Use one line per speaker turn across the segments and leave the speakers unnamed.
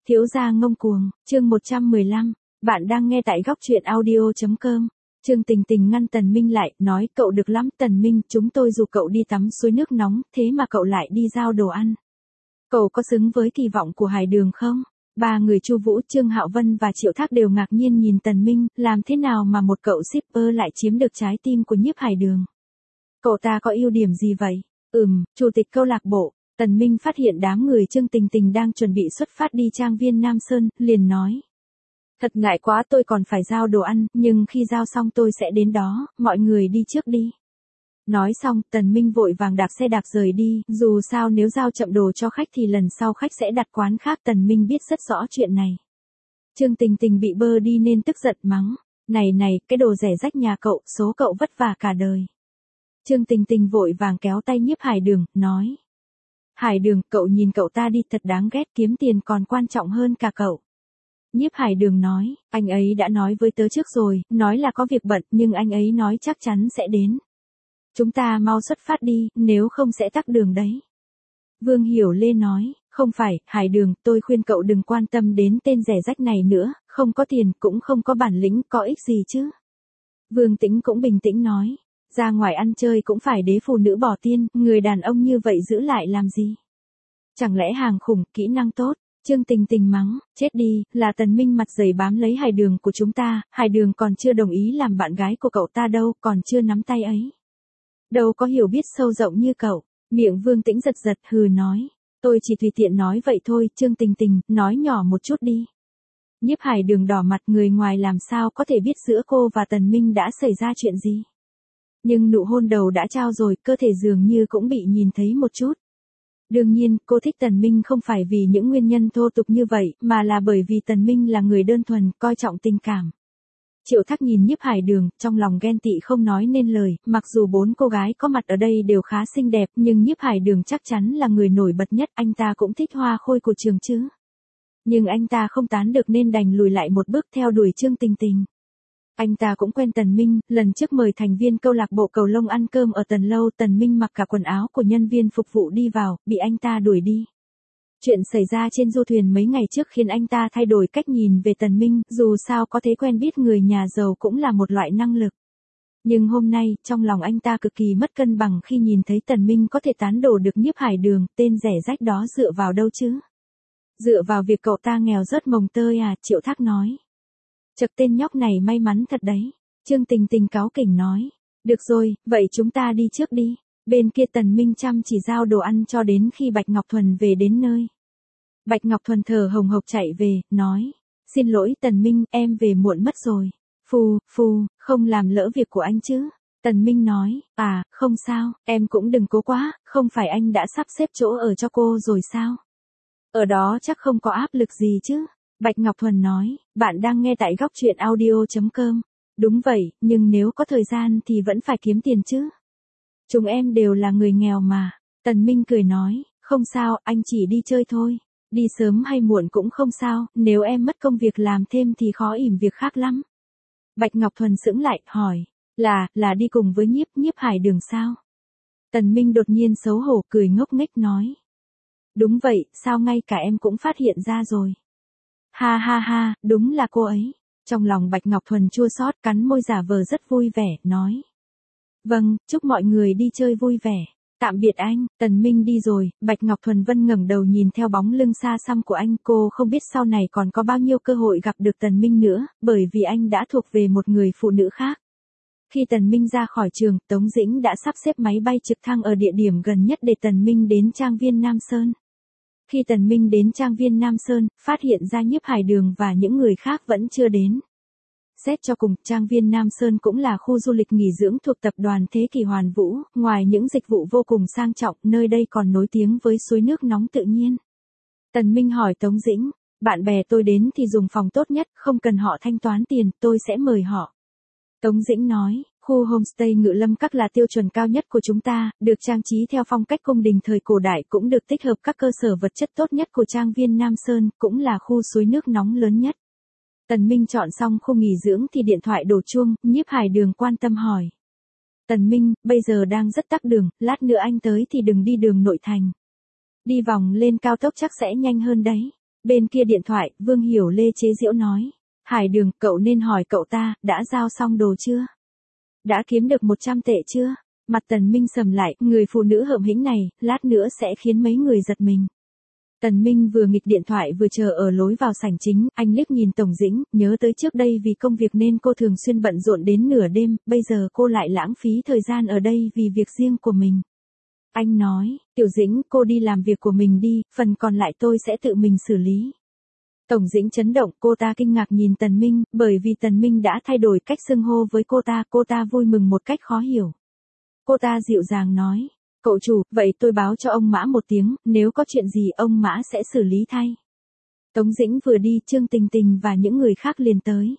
Thiếu gia ngông cuồng, chương 115, bạn đang nghe tại góc truyện audio.com. Trương Tình Tình ngăn Tần Minh lại, nói cậu được lắm Tần Minh, chúng tôi dù cậu đi tắm suối nước nóng, thế mà cậu lại đi giao đồ ăn. Cậu có xứng với kỳ vọng của Hải Đường không? Ba người Chu Vũ, Trương Hạo Vân và Triệu Thác đều ngạc nhiên nhìn Tần Minh, làm thế nào mà một cậu shipper lại chiếm được trái tim của Nhiếp Hải Đường? Cậu ta có ưu điểm gì vậy? Chủ tịch câu lạc bộ. Tần Minh phát hiện đám người Trương Tình Tình đang chuẩn bị xuất phát đi trang viên Nam Sơn, liền nói. Thật ngại quá, tôi còn phải giao đồ ăn, nhưng khi giao xong tôi sẽ đến đó, mọi người đi trước đi. Nói xong, Tần Minh vội vàng đạp xe đạp rời đi, dù sao nếu giao chậm đồ cho khách thì lần sau khách sẽ đặt quán khác. Tần Minh biết rất rõ chuyện này. Trương Tình Tình bị bơ đi nên tức giận mắng. Này, cái đồ rẻ rách nhà cậu, số cậu vất vả cả đời. Trương Tình Tình vội vàng kéo tay Nhiếp Hải Đường, nói. Hải Đường, cậu nhìn cậu ta đi, thật đáng ghét, kiếm tiền còn quan trọng hơn cả cậu. Nhiếp Hải Đường nói, anh ấy đã nói với tớ trước rồi, nói là có việc bận, nhưng anh ấy nói chắc chắn sẽ đến. Chúng ta mau xuất phát đi, nếu không sẽ tắc đường đấy. Vương Hiểu Lê nói, không phải, Hải Đường, tôi khuyên cậu đừng quan tâm đến tên rẻ rách này nữa, không có tiền, cũng không có bản lĩnh, có ích gì chứ. Vương Tĩnh cũng bình tĩnh nói. Ra ngoài ăn chơi cũng phải đế phụ nữ bỏ tiên, người đàn ông như vậy giữ lại làm gì? Chẳng lẽ hàng khủng, kỹ năng tốt? Trương Tình Tình mắng, chết đi, là Tần Minh mặt dày bám lấy Hải Đường của chúng ta, Hải Đường còn chưa đồng ý làm bạn gái của cậu ta đâu, còn chưa nắm tay ấy. Đâu có hiểu biết sâu rộng như cậu. Miệng Vương Tĩnh giật giật hừ nói, tôi chỉ tùy tiện nói vậy thôi. Trương Tình Tình, nói nhỏ một chút đi. Nhiếp Hải Đường đỏ mặt, người ngoài làm sao có thể biết giữa cô và Tần Minh đã xảy ra chuyện gì. Nhưng nụ hôn đầu đã trao rồi, cơ thể dường như cũng bị nhìn thấy một chút. Đương nhiên, cô thích Tần Minh không phải vì những nguyên nhân thô tục như vậy, mà là bởi vì Tần Minh là người đơn thuần, coi trọng tình cảm. Triệu Thác nhìn Nhiếp Hải Đường, trong lòng ghen tị không nói nên lời, mặc dù 4 cô gái có mặt ở đây đều khá xinh đẹp, nhưng Nhiếp Hải Đường chắc chắn là người nổi bật nhất, anh ta cũng thích hoa khôi của trường chứ. Nhưng anh ta không tán được nên đành lùi lại một bước theo đuổi Trương Tình Tình. Anh ta cũng quen Tần Minh, lần trước mời thành viên câu lạc bộ cầu lông ăn cơm ở Tần Lâu, Tần Minh mặc cả quần áo của nhân viên phục vụ đi vào, bị anh ta đuổi đi. Chuyện xảy ra trên du thuyền mấy ngày trước khiến anh ta thay đổi cách nhìn về Tần Minh, dù sao có thế quen biết người nhà giàu cũng là một loại năng lực. Nhưng hôm nay, trong lòng anh ta cực kỳ mất cân bằng khi nhìn thấy Tần Minh có thể tán đổ được Nhiếp Hải Đường, tên rẻ rách đó dựa vào đâu chứ? Dựa vào việc cậu ta nghèo rớt mồng tơi à, Triệu Thác nói. Chật, tên nhóc này may mắn thật đấy. Trương Tình Tình cáu kỉnh nói. Được rồi, vậy chúng ta đi trước đi. Bên kia Tần Minh chăm chỉ giao đồ ăn cho đến khi Bạch Ngọc Thuần về đến nơi. Bạch Ngọc Thuần thở hồng hộc chạy về, nói. Xin lỗi Tần Minh, em về muộn mất rồi. Phù, không làm lỡ việc của anh chứ. Tần Minh nói, không sao, em cũng đừng cố quá, không phải anh đã sắp xếp chỗ ở cho cô rồi sao? Ở đó chắc không có áp lực gì chứ. Bạch Ngọc Thuần nói, bạn đang nghe tại góc truyện audio.com. Đúng vậy, nhưng nếu có thời gian thì vẫn phải kiếm tiền chứ. Chúng em đều là người nghèo mà. Tần Minh cười nói, không sao, anh chỉ đi chơi thôi. Đi sớm hay muộn cũng không sao, nếu em mất công việc làm thêm thì khó ỉm việc khác lắm. Bạch Ngọc Thuần sững lại, hỏi, là đi cùng với Nhiếp Hải Đường sao? Tần Minh đột nhiên xấu hổ cười ngốc nghếch nói. Đúng vậy, sao ngay cả em cũng phát hiện ra rồi. Ha, đúng là cô ấy. Trong lòng Bạch Ngọc Thuần chua xót, cắn môi giả vờ rất vui vẻ, nói. Vâng, chúc mọi người đi chơi vui vẻ. Tạm biệt anh. Tần Minh đi rồi, Bạch Ngọc Thuần Vân ngẩng đầu nhìn theo bóng lưng xa xăm của anh, cô không biết sau này còn có bao nhiêu cơ hội gặp được Tần Minh nữa, bởi vì anh đã thuộc về một người phụ nữ khác. Khi Tần Minh ra khỏi trường, Tống Dĩnh đã sắp xếp máy bay trực thăng ở địa điểm gần nhất để Tần Minh đến trang viên Nam Sơn. Khi Tần Minh đến trang viên Nam Sơn, phát hiện ra Nhiếp Hải Đường và những người khác vẫn chưa đến. Xét cho cùng, trang viên Nam Sơn cũng là khu du lịch nghỉ dưỡng thuộc tập đoàn Thế Kỷ Hoàn Vũ, ngoài những dịch vụ vô cùng sang trọng, nơi đây còn nổi tiếng với suối nước nóng tự nhiên. Tần Minh hỏi Tống Dĩnh, bạn bè tôi đến thì dùng phòng tốt nhất, không cần họ thanh toán tiền, tôi sẽ mời họ. Tống Dĩnh nói, khu homestay Ngự Lâm Các là tiêu chuẩn cao nhất của chúng ta, được trang trí theo phong cách cung đình thời cổ đại, cũng được tích hợp các cơ sở vật chất tốt nhất của trang viên Nam Sơn, cũng là khu suối nước nóng lớn nhất. Tần Minh chọn xong khu nghỉ dưỡng thì điện thoại đổ chuông, Nhiếp Hải Đường quan tâm hỏi. Tần Minh, bây giờ đang rất tắc đường, lát nữa anh tới thì đừng đi đường nội thành. Đi vòng lên cao tốc chắc sẽ nhanh hơn đấy. Bên kia điện thoại, Vương Hiểu Lê chế giễu nói. Hải Đường, cậu nên hỏi cậu ta, đã giao xong đồ chưa? Đã kiếm được 100 tệ chưa? Mặt Tần Minh sầm lại, người phụ nữ hợm hĩnh này, lát nữa sẽ khiến mấy người giật mình. Tần Minh vừa nghịch điện thoại vừa chờ ở lối vào sảnh chính, anh liếc nhìn Tổng Dĩnh, nhớ tới trước đây vì công việc nên cô thường xuyên bận rộn đến nửa đêm, bây giờ cô lại lãng phí thời gian ở đây vì việc riêng của mình. Anh nói, Tiểu Dĩnh, cô đi làm việc của mình đi, phần còn lại tôi sẽ tự mình xử lý. Tổng Dĩnh chấn động, cô ta kinh ngạc nhìn Tần Minh, bởi vì Tần Minh đã thay đổi cách xưng hô với cô ta vui mừng một cách khó hiểu. Cô ta dịu dàng nói, cậu chủ, vậy tôi báo cho ông Mã một tiếng, nếu có chuyện gì ông Mã sẽ xử lý thay. Tống Dĩnh vừa đi, Trương Tình Tình và những người khác liền tới.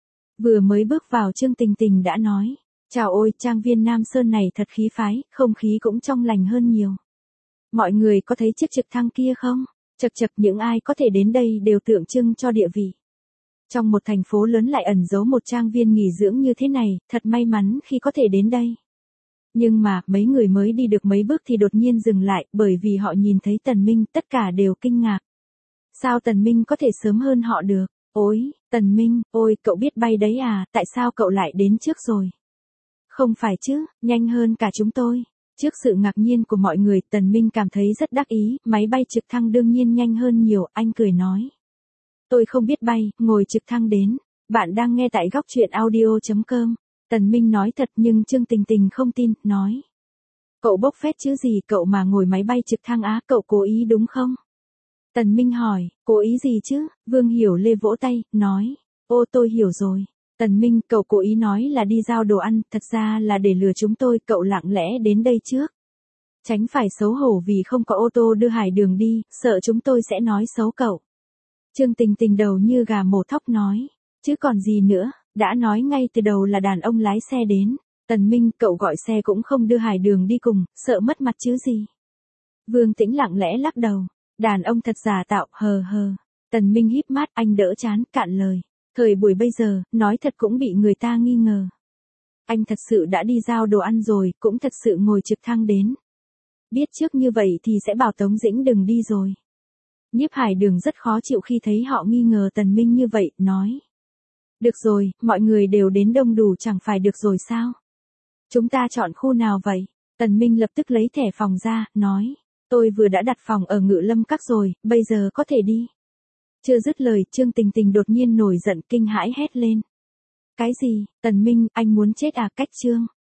Vừa mới bước vào Trương Tình Tình đã nói, chào ôi, trang viên Nam Sơn này thật khí phái, không khí cũng trong lành hơn nhiều. Mọi người có thấy chiếc trực thăng kia không? Chật chật, những ai có thể đến đây đều tượng trưng cho địa vị. Trong một thành phố lớn lại ẩn giấu một trang viên nghỉ dưỡng như thế này, thật may mắn khi có thể đến đây. Nhưng mà, mấy người mới đi được mấy bước thì đột nhiên dừng lại, bởi vì họ nhìn thấy Tần Minh, tất cả đều kinh ngạc. Sao Tần Minh có thể sớm hơn họ được? Ôi, Tần Minh, ôi, cậu biết bay đấy à, tại sao cậu lại đến trước rồi? Không phải chứ, nhanh hơn cả chúng tôi. Trước sự ngạc nhiên của mọi người, Tần Minh cảm thấy rất đắc ý, máy bay trực thăng đương nhiên nhanh hơn nhiều, anh cười nói. Tôi không biết bay, ngồi trực thăng đến. Bạn đang nghe tại góc truyện audio.com. Tần Minh nói thật nhưng Trương Tình Tình không tin, nói. Cậu bốc phét chứ gì, cậu mà ngồi máy bay trực thăng á, cậu cố ý đúng không? Tần Minh hỏi, cố ý gì chứ? Vương Hiểu Lê vỗ tay, nói. Ô tôi hiểu rồi. Tần Minh, cậu cố ý nói là đi giao đồ ăn, thật ra là để lừa chúng tôi, cậu lặng lẽ đến đây trước. Tránh phải xấu hổ vì không có ô tô đưa Hải Đường đi, sợ chúng tôi sẽ nói xấu cậu. Trương Tình Tình đầu như gà mổ thóc nói, chứ còn gì nữa, đã nói ngay từ đầu là đàn ông lái xe đến. Tần Minh, cậu gọi xe cũng không đưa Hải Đường đi cùng, sợ mất mặt chứ gì. Vương Tĩnh lặng lẽ lắc đầu, đàn ông thật giả tạo, hờ hờ. Tần Minh híp mắt, anh đỡ chán, cạn lời. Thời buổi bây giờ, nói thật cũng bị người ta nghi ngờ. Anh thật sự đã đi giao đồ ăn rồi, cũng thật sự ngồi trực thăng đến. Biết trước như vậy thì sẽ bảo Tống Dĩnh đừng đi rồi. Nhiếp Hải Đường rất khó chịu khi thấy họ nghi ngờ Tần Minh như vậy, nói. Được rồi, mọi người đều đến đông đủ chẳng phải được rồi sao? Chúng ta chọn khu nào vậy? Tần Minh lập tức lấy thẻ phòng ra, nói. Tôi vừa đã đặt phòng ở Ngự Lâm Các rồi, bây giờ có thể đi. Chưa dứt lời, Trương Tình Tình đột nhiên nổi giận kinh hãi hét lên. Cái gì, Tần Minh, anh muốn chết à? Cách Trương